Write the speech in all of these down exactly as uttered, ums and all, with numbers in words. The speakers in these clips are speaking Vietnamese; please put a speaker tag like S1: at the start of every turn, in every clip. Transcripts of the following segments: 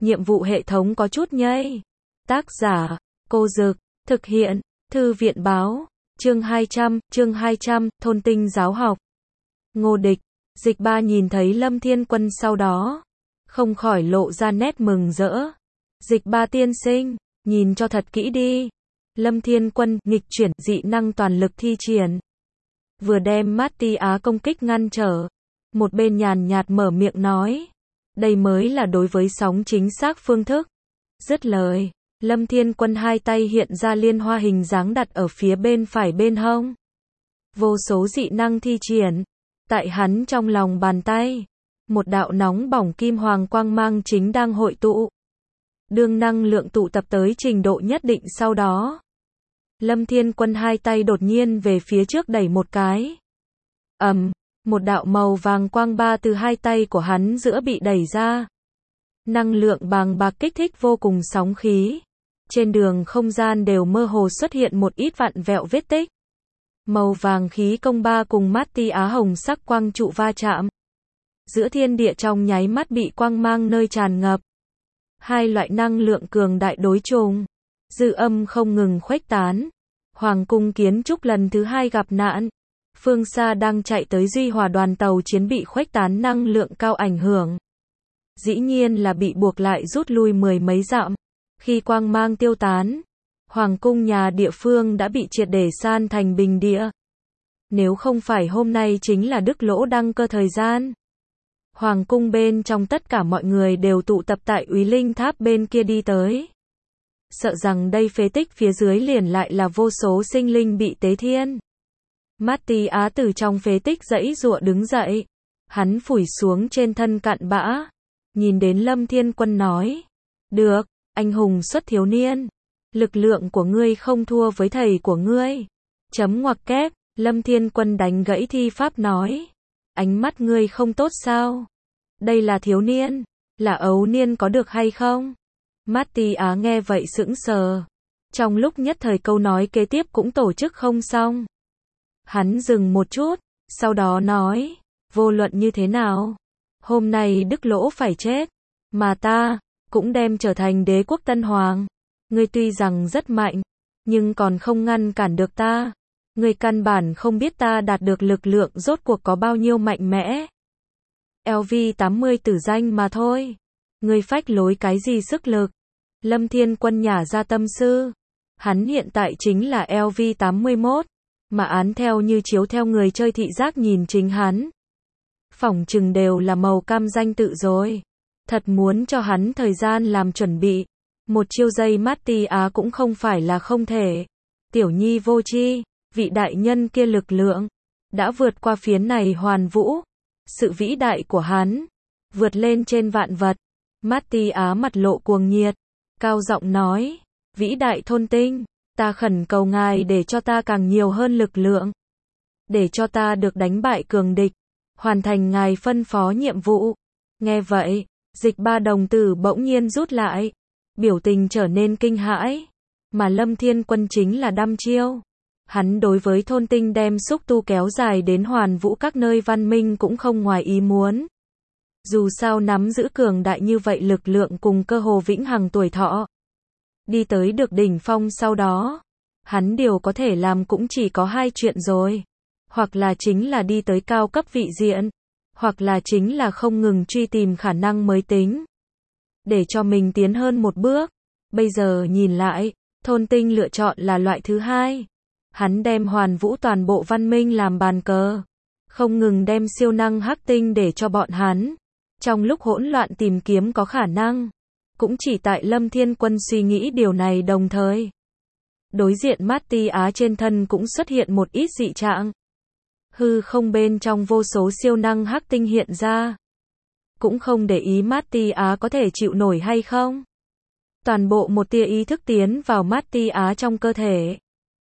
S1: nhiệm vụ hệ thống có chút nhây. Tác giả, Cô Dực, thực hiện, Thư viện báo, chương hai trăm, chương hai trăm, thôn tinh giáo học. Ngô Địch, Dịch Ba nhìn thấy Lâm Thiên Quân sau đó, không khỏi lộ ra nét mừng rỡ. Dịch Ba tiên sinh, nhìn cho thật kỹ đi. Lâm Thiên Quân, nghịch chuyển, dị năng toàn lực thi triển. Vừa đem Mati Á công kích ngăn trở, một bên nhàn nhạt mở miệng nói. Đây mới là đối với sóng chính xác phương thức. Dứt lời, Lâm Thiên Quân hai tay hiện ra liên hoa hình dáng đặt ở phía bên phải bên hông. Vô số dị năng thi triển. Tại hắn trong lòng bàn tay, một đạo nóng bỏng kim hoàng quang mang chính đang hội tụ. Đương năng lượng tụ tập tới trình độ nhất định sau đó, Lâm Thiên Quân hai tay đột nhiên về phía trước đẩy một cái. Ầm, một đạo màu vàng quang ba từ hai tay của hắn giữa bị đẩy ra. Năng lượng bàng bạc kích thích vô cùng sóng khí. Trên đường không gian đều mơ hồ xuất hiện một ít vặn vẹo vết tích. Màu vàng khí công ba cùng Mati Á hồng sắc quang trụ va chạm. Giữa thiên địa trong nháy mắt bị quang mang nơi tràn ngập. Hai loại năng lượng cường đại đối trùng. Dư âm không ngừng khuếch tán. Hoàng cung kiến trúc lần thứ hai gặp nạn. Phương xa đang chạy tới Duy Hòa đoàn tàu chiến bị khuếch tán năng lượng cao ảnh hưởng. Dĩ nhiên là bị buộc lại rút lui mười mấy dặm. Khi quang mang tiêu tán, Hoàng cung nhà địa phương đã bị triệt để san thành bình địa. Nếu không phải hôm nay chính là Đức Lỗ đăng cơ thời gian. Hoàng cung bên trong tất cả mọi người đều tụ tập tại Úy Linh Tháp bên kia đi tới. Sợ rằng đây phế tích phía dưới liền lại là vô số sinh linh bị tế thiên. Mati Á từ trong phế tích giãy giụa đứng dậy. Hắn phủi xuống trên thân cặn bã. Nhìn đến Lâm Thiên Quân nói. Được, anh hùng xuất thiếu niên. Lực lượng của ngươi không thua với thầy của ngươi. Chấm ngoặc kép, Lâm Thiên Quân đánh gãy thi pháp nói. Ánh mắt ngươi không tốt sao? Đây là thiếu niên, là ấu niên có được hay không? Mati Á nghe vậy sững sờ. Trong lúc nhất thời câu nói kế tiếp cũng tổ chức không xong. Hắn dừng một chút, sau đó nói, vô luận như thế nào? Hôm nay Đức Lỗ phải chết, mà ta cũng đem trở thành đế quốc tân hoàng. Ngươi tuy rằng rất mạnh, nhưng còn không ngăn cản được ta. Ngươi căn bản không biết ta đạt được lực lượng rốt cuộc có bao nhiêu mạnh mẽ. L V tám mươi tử danh mà thôi. Ngươi phách lối cái gì sức lực? Lâm Thiên Quân nhả ra tâm sư. Hắn hiện tại chính là L V tám mươi mốt, mà án theo như chiếu theo người chơi thị giác nhìn chính hắn. Phỏng chừng đều là màu cam danh tự rồi. Thật muốn cho hắn thời gian làm chuẩn bị. Một chiêu dây Mati Á cũng không phải là không thể. Tiểu nhi vô tri, vị đại nhân kia lực lượng đã vượt qua phiến này hoàn vũ. Sự vĩ đại của hắn vượt lên trên vạn vật. Mati Á mặt lộ cuồng nhiệt, cao giọng nói, vĩ đại thôn tinh, ta khẩn cầu ngài để cho ta càng nhiều hơn lực lượng, để cho ta được đánh bại cường địch, hoàn thành ngài phân phó nhiệm vụ. Nghe vậy, Dịch Ba đồng tử bỗng nhiên rút lại, biểu tình trở nên kinh hãi, mà Lâm Thiên Quân chính là đăm chiêu. Hắn đối với thôn tinh đem xúc tu kéo dài đến hoàn vũ các nơi văn minh cũng không ngoài ý muốn. Dù sao nắm giữ cường đại như vậy lực lượng cùng cơ hồ vĩnh hằng tuổi thọ. Đi tới được đỉnh phong sau đó, hắn điều có thể làm cũng chỉ có hai chuyện rồi. Hoặc là chính là đi tới cao cấp vị diện, hoặc là chính là không ngừng truy tìm khả năng mới tính. Để cho mình tiến hơn một bước. Bây giờ nhìn lại, thôn tinh lựa chọn là loại thứ hai. Hắn đem hoàn vũ toàn bộ văn minh làm bàn cờ. Không ngừng đem siêu năng hắc tinh để cho bọn hắn. Trong lúc hỗn loạn tìm kiếm có khả năng. Cũng chỉ tại Lâm Thiên Quân suy nghĩ điều này đồng thời. Đối diện Mati Á trên thân cũng xuất hiện một ít dị trạng. Hư không bên trong vô số siêu năng hắc tinh hiện ra. Cũng không để ý Mati Á có thể chịu nổi hay không. Toàn bộ một tia ý thức tiến vào Mati Á trong cơ thể.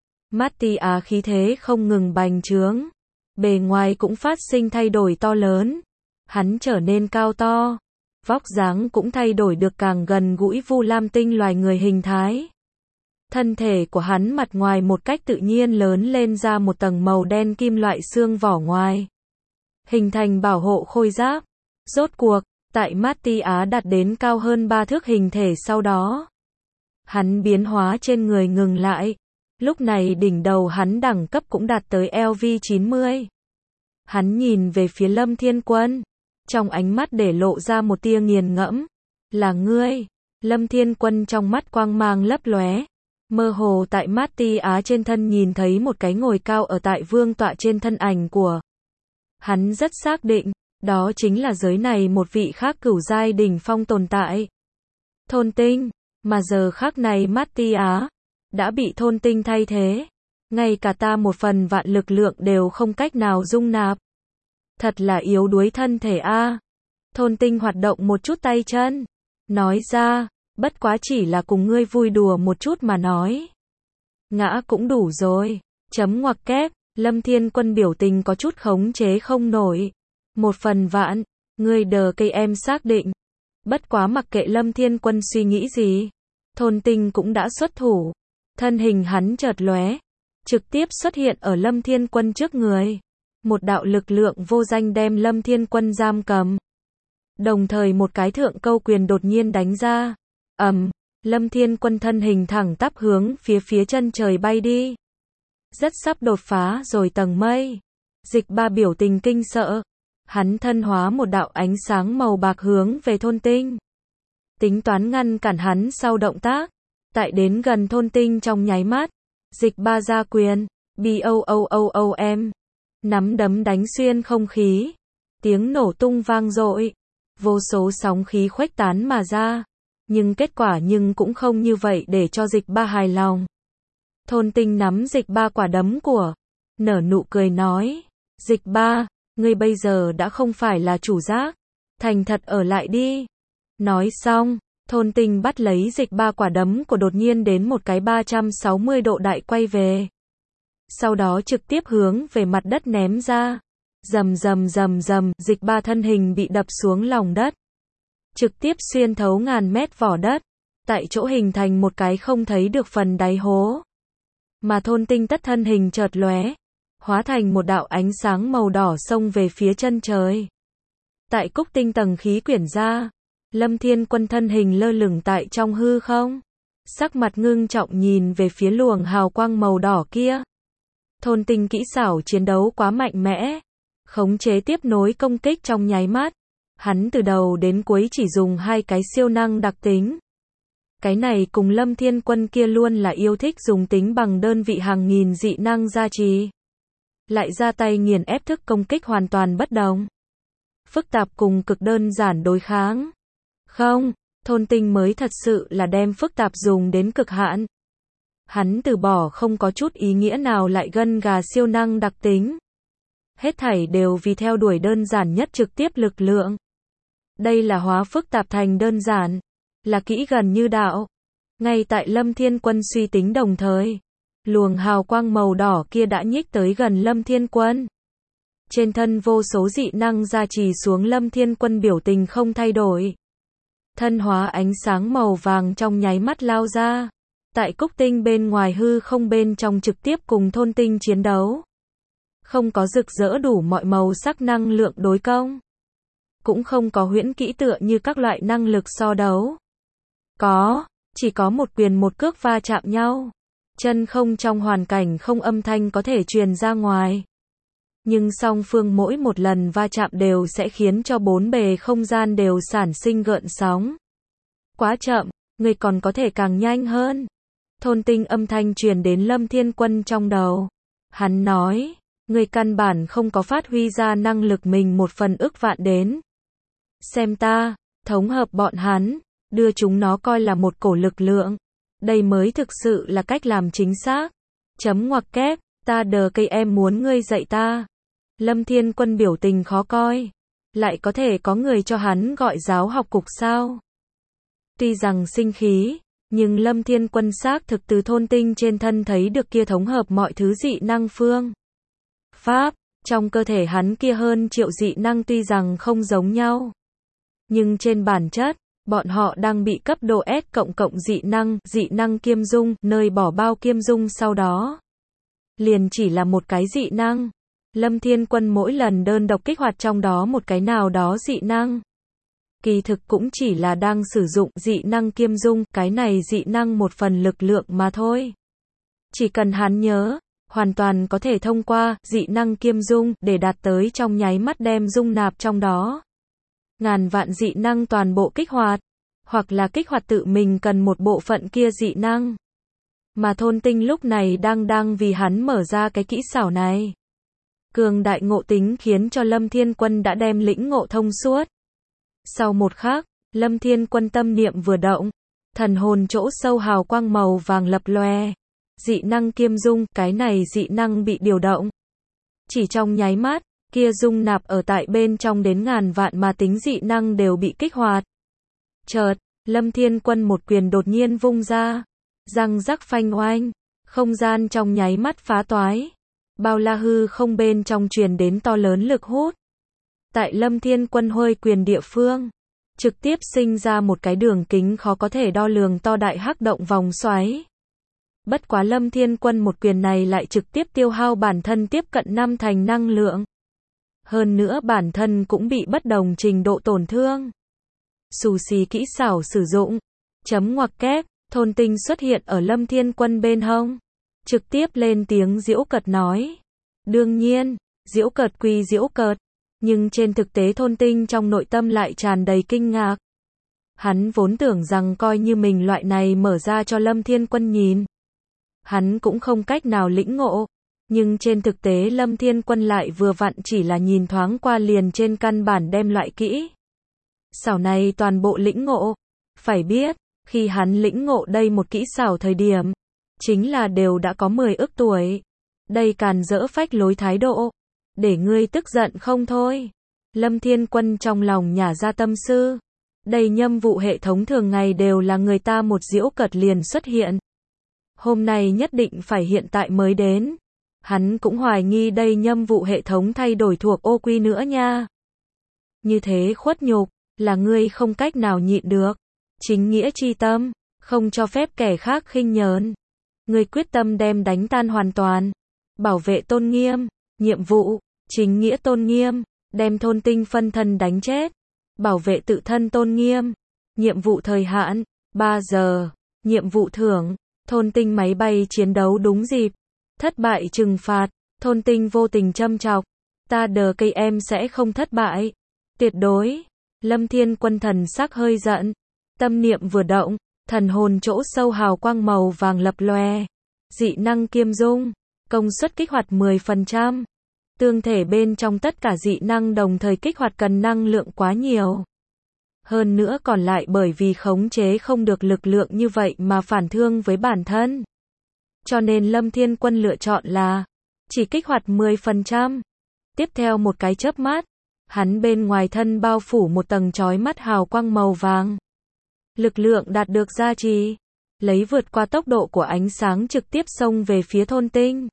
S1: Mati Á khí thế không ngừng bành trướng. Bề ngoài cũng phát sinh thay đổi to lớn. Hắn trở nên cao to. Vóc dáng cũng thay đổi được càng gần gũi Vu Lam tinh loài người hình thái. Thân thể của hắn mặt ngoài một cách tự nhiên lớn lên ra một tầng màu đen kim loại xương vỏ ngoài. Hình thành bảo hộ khôi giáp. Rốt cuộc, tại Mati Á đạt đến cao hơn ba thước hình thể sau đó. Hắn biến hóa trên người ngừng lại. Lúc này đỉnh đầu hắn đẳng cấp cũng đạt tới L V chín mươi. Hắn nhìn về phía Lâm Thiên Quân. Trong ánh mắt để lộ ra một tia nghiền ngẫm. Là ngươi. Lâm Thiên Quân trong mắt quang mang lấp lóe. Mơ hồ tại Mati Á trên thân nhìn thấy một cái ngồi cao ở tại vương tọa trên thân ảnh của. Hắn rất xác định, đó chính là giới này một vị khác cửu giai đỉnh phong tồn tại. Thôn tinh, mà giờ khắc này Mati Á đã bị thôn tinh thay thế. Ngay cả ta một phần vạn lực lượng đều không cách nào dung nạp. Thật là yếu đuối thân thể a. Thôn tinh hoạt động một chút tay chân. Nói ra, bất quá chỉ là cùng ngươi vui đùa một chút mà nói. Ngã cũng đủ rồi. Chấm ngoặc kép, Lâm Thiên Quân biểu tình có chút khống chế không nổi. Một phần vạn, ngươi đờ cây em xác định. Bất quá mặc kệ Lâm Thiên Quân suy nghĩ gì. Thôn tinh cũng đã xuất thủ. Thân hình hắn chợt lóe. Trực tiếp xuất hiện ở Lâm Thiên Quân trước người. Một đạo lực lượng vô danh đem Lâm Thiên Quân giam cầm. Đồng thời một cái thượng câu quyền đột nhiên đánh ra. Ầm, um, Lâm Thiên Quân thân hình thẳng tắp hướng phía phía chân trời bay đi. Rất sắp đột phá rồi tầng mây. Dịch Ba biểu tình kinh sợ. Hắn thân hóa một đạo ánh sáng màu bạc hướng về thôn tinh. Tính toán ngăn cản hắn sau động tác. Tại đến gần thôn tinh trong nháy mắt. Dịch Ba ra quyền. B O O O O M. Nắm đấm đánh xuyên không khí. Tiếng nổ tung vang dội. Vô số sóng khí khuếch tán mà ra. Nhưng kết quả nhưng cũng không như vậy để cho Dịch Ba hài lòng. Thôn tinh nắm Dịch Ba quả đấm của. Nở nụ cười nói. Dịch Ba, ngươi bây giờ đã không phải là chủ giác. Thành thật ở lại đi. Nói xong, thôn tinh bắt lấy Dịch Ba quả đấm của đột nhiên đến một cái ba trăm sáu mươi độ đại quay về. Sau đó trực tiếp hướng về mặt đất ném ra. Rầm rầm rầm rầm, Dịch Ba thân hình bị đập xuống lòng đất. Trực tiếp xuyên thấu ngàn mét vỏ đất. Tại chỗ hình thành một cái không thấy được phần đáy hố. Mà thôn tinh tất thân hình chợt lóe. Hóa thành một đạo ánh sáng màu đỏ xông về phía chân trời. Tại cúc tinh tầng khí quyển ra. Lâm Thiên Quân thân hình lơ lửng tại trong hư không. Sắc mặt ngưng trọng nhìn về phía luồng hào quang màu đỏ kia. Thôn tinh kỹ xảo chiến đấu quá mạnh mẽ. Khống chế tiếp nối công kích trong nháy mắt. Hắn từ đầu đến cuối chỉ dùng hai cái siêu năng đặc tính. Cái này cùng Lâm Thiên Quân kia luôn là yêu thích dùng tính bằng đơn vị hàng nghìn dị năng gia trì. Lại ra tay nghiền ép thức công kích hoàn toàn bất đồng. Phức tạp cùng cực đơn giản đối kháng. Không, thôn tinh mới thật sự là đem phức tạp dùng đến cực hạn. Hắn từ bỏ không có chút ý nghĩa nào lại gân gà siêu năng đặc tính. Hết thảy đều vì theo đuổi đơn giản nhất trực tiếp lực lượng. Đây là hóa phức tạp thành đơn giản. Là kỹ gần như đạo. Ngay tại Lâm Thiên Quân suy tính đồng thời. Luồng hào quang màu đỏ kia đã nhích tới gần Lâm Thiên Quân. Trên thân vô số dị năng gia trì xuống Lâm Thiên Quân biểu tình không thay đổi. Thân hóa ánh sáng màu vàng trong nháy mắt lao ra. Tại cúc tinh bên ngoài hư không bên trong trực tiếp cùng thôn tinh chiến đấu. Không có rực rỡ đủ mọi màu sắc năng lượng đối công. Cũng không có huyễn kỹ tựa như các loại năng lực so đấu. Có, chỉ có một quyền một cước va chạm nhau. Chân không trong hoàn cảnh không âm thanh có thể truyền ra ngoài. Nhưng song phương mỗi một lần va chạm đều sẽ khiến cho bốn bề không gian đều sản sinh gợn sóng. Quá chậm, người còn có thể càng nhanh hơn. Thôn tinh âm thanh truyền đến Lâm Thiên Quân trong đầu. Hắn nói, người căn bản không có phát huy ra năng lực mình một phần ức vạn đến. Xem ta, thống hợp bọn hắn, đưa chúng nó coi là một cổ lực lượng. Đây mới thực sự là cách làm chính xác. Chấm ngoặc kép, ta đờ cây em muốn ngươi dạy ta. Lâm Thiên Quân biểu tình khó coi. Lại có thể có người cho hắn gọi giáo học cục sao? Tuy rằng sinh khí, nhưng Lâm Thiên Quân xác thực từ thôn tinh trên thân thấy được kia thống hợp mọi thứ dị năng phương. Pháp, trong cơ thể hắn kia hơn triệu dị năng tuy rằng không giống nhau. Nhưng trên bản chất, bọn họ đang bị cấp độ S cộng cộng dị năng, dị năng kiêm dung, nơi bỏ bao kiêm dung sau đó. Liền chỉ là một cái dị năng. Lâm Thiên Quân mỗi lần đơn độc kích hoạt trong đó một cái nào đó dị năng. kỳ thực cũng chỉ là đang sử dụng dị năng kiêm dung, cái này dị năng một phần lực lượng mà thôi. Chỉ cần hắn nhớ, hoàn toàn có thể thông qua dị năng kiêm dung để đạt tới trong nháy mắt đem dung nạp trong đó. Ngàn vạn dị năng toàn bộ kích hoạt, hoặc là kích hoạt tự mình cần một bộ phận kia dị năng. Mà Thôn Tinh lúc này đang đang vì hắn mở ra cái kỹ xảo này. Cường đại ngộ tính khiến cho Lâm Thiên Quân đã đem lĩnh ngộ thông suốt. Sau một khắc, Lâm Thiên Quân tâm niệm vừa động, thần hồn chỗ sâu hào quang màu vàng lập lòe. Dị năng kiêm dung, cái này dị năng bị điều động. Chỉ trong nháy mắt, kia dung nạp ở tại bên trong đến ngàn vạn mà tính dị năng đều bị kích hoạt. Chợt, Lâm Thiên Quân một quyền đột nhiên vung ra, răng rắc phanh oanh, không gian trong nháy mắt phá toái. Bao la hư không bên trong truyền đến to lớn lực hút. Tại Lâm Thiên Quân hơi quyền địa phương, trực tiếp sinh ra một cái đường kính khó có thể đo lường to đại hắc động vòng xoáy. Bất quá Lâm Thiên Quân một quyền này lại trực tiếp tiêu hao bản thân tiếp cận năm thành năng lượng. Hơn nữa bản thân cũng bị bất đồng trình độ tổn thương. Xù xì kỹ xảo sử dụng. Chấm ngoặc kép, Thôn Tinh xuất hiện ở Lâm Thiên Quân bên hông. Trực tiếp lên tiếng giễu cợt nói. Đương nhiên, giễu cợt quy giễu cợt. Nhưng trên thực tế Thôn Tinh trong nội tâm lại tràn đầy kinh ngạc. Hắn vốn tưởng rằng coi như mình loại này mở ra cho Lâm Thiên Quân nhìn. Hắn cũng không cách nào lĩnh ngộ. Nhưng trên thực tế Lâm Thiên Quân lại vừa vặn chỉ là nhìn thoáng qua liền trên căn bản đem loại kỹ xảo này toàn bộ lĩnh ngộ. Phải biết, khi hắn lĩnh ngộ đây một kỹ xảo thời điểm, chính là đều đã có mười ức tuổi. Đây càn dỡ phách lối thái độ. Để ngươi tức giận không thôi. Lâm Thiên Quân trong lòng nhả ra tâm sư. Đây nhâm vụ hệ thống thường ngày đều là người ta một giễu cợt liền xuất hiện. Hôm nay nhất định phải hiện tại mới đến. Hắn cũng hoài nghi đây nhâm vụ hệ thống thay đổi thuộc ô quy nữa nha. Như thế khuất nhục, là ngươi không cách nào nhịn được. Chính nghĩa chi tâm, không cho phép kẻ khác khinh nhờn. Ngươi quyết tâm đem đánh tan hoàn toàn. Bảo vệ tôn nghiêm, nhiệm vụ, chính nghĩa tôn nghiêm, đem Thôn Tinh phân thân đánh chết. Bảo vệ tự thân tôn nghiêm, nhiệm vụ thời hạn, ba giờ, nhiệm vụ thưởng, Thôn Tinh máy bay chiến đấu đúng dịp. Thất bại trừng phạt, Thôn Tinh vô tình châm chọc. Ta đờ cây em sẽ không thất bại. Tuyệt đối. Lâm Thiên Quân thần sắc hơi giận. Tâm niệm vừa động, thần hồn chỗ sâu hào quang màu vàng lập lòe. Dị năng kiêm dung, công suất kích hoạt mười phần trăm. Tương thể bên trong tất cả dị năng đồng thời kích hoạt cần năng lượng quá nhiều. Hơn nữa còn lại bởi vì khống chế không được lực lượng như vậy mà phản thương với bản thân. Cho nên Lâm Thiên Quân lựa chọn là chỉ kích hoạt mười phần trăm. Tiếp theo một cái chớp mắt, hắn bên ngoài thân bao phủ một tầng chói mắt hào quang màu vàng. Lực lượng đạt được gia trì, lấy vượt qua tốc độ của ánh sáng trực tiếp xông về phía Thôn Tinh.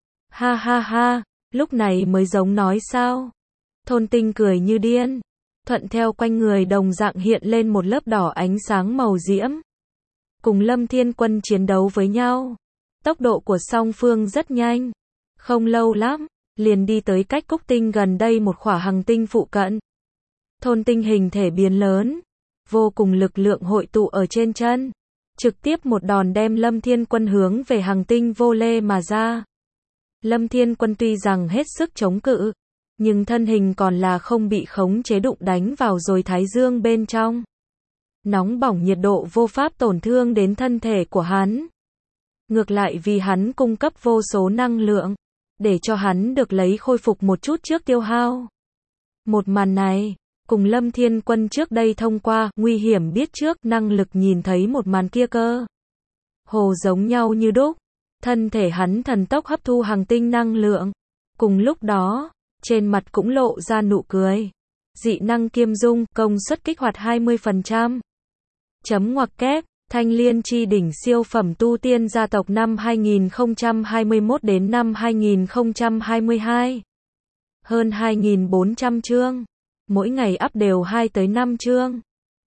S1: Ha ha ha, lúc này mới giống nói sao? Thôn Tinh cười như điên, thuận theo quanh người đồng dạng hiện lên một lớp đỏ ánh sáng màu diễm. Cùng Lâm Thiên Quân chiến đấu với nhau. Tốc độ của song phương rất nhanh. Không lâu lắm, liền đi tới cách Cúc Tinh gần đây một khỏa hành tinh phụ cận. Thôn Tinh hình thể biến lớn, vô cùng lực lượng hội tụ ở trên chân. Trực tiếp một đòn đem Lâm Thiên Quân hướng về hành tinh vô lê mà ra. Lâm Thiên Quân tuy rằng hết sức chống cự, nhưng thân hình còn là không bị khống chế đụng đánh vào rồi thái dương bên trong. Nóng bỏng nhiệt độ vô pháp tổn thương đến thân thể của hắn. Ngược lại vì hắn cung cấp vô số năng lượng, để cho hắn được lấy khôi phục một chút trước tiêu hao. Một màn này, cùng Lâm Thiên Quân trước đây thông qua nguy hiểm biết trước năng lực nhìn thấy một màn kia cơ. Hồ giống nhau như đúc, thân thể hắn thần tốc hấp thu hành tinh năng lượng. Cùng lúc đó, trên mặt cũng lộ ra nụ cười. Dị năng kiêm dung, công suất kích hoạt hai mươi phần trăm. Chấm ngoặc kép, Thanh Liên chi đỉnh siêu phẩm tu tiên gia tộc năm hai nghìn không trăm hai mươi mốt đến năm hai nghìn không trăm hai mươi hai. Hơn hai nghìn bốn trăm chương. Mỗi ngày up đều hai tới năm chương.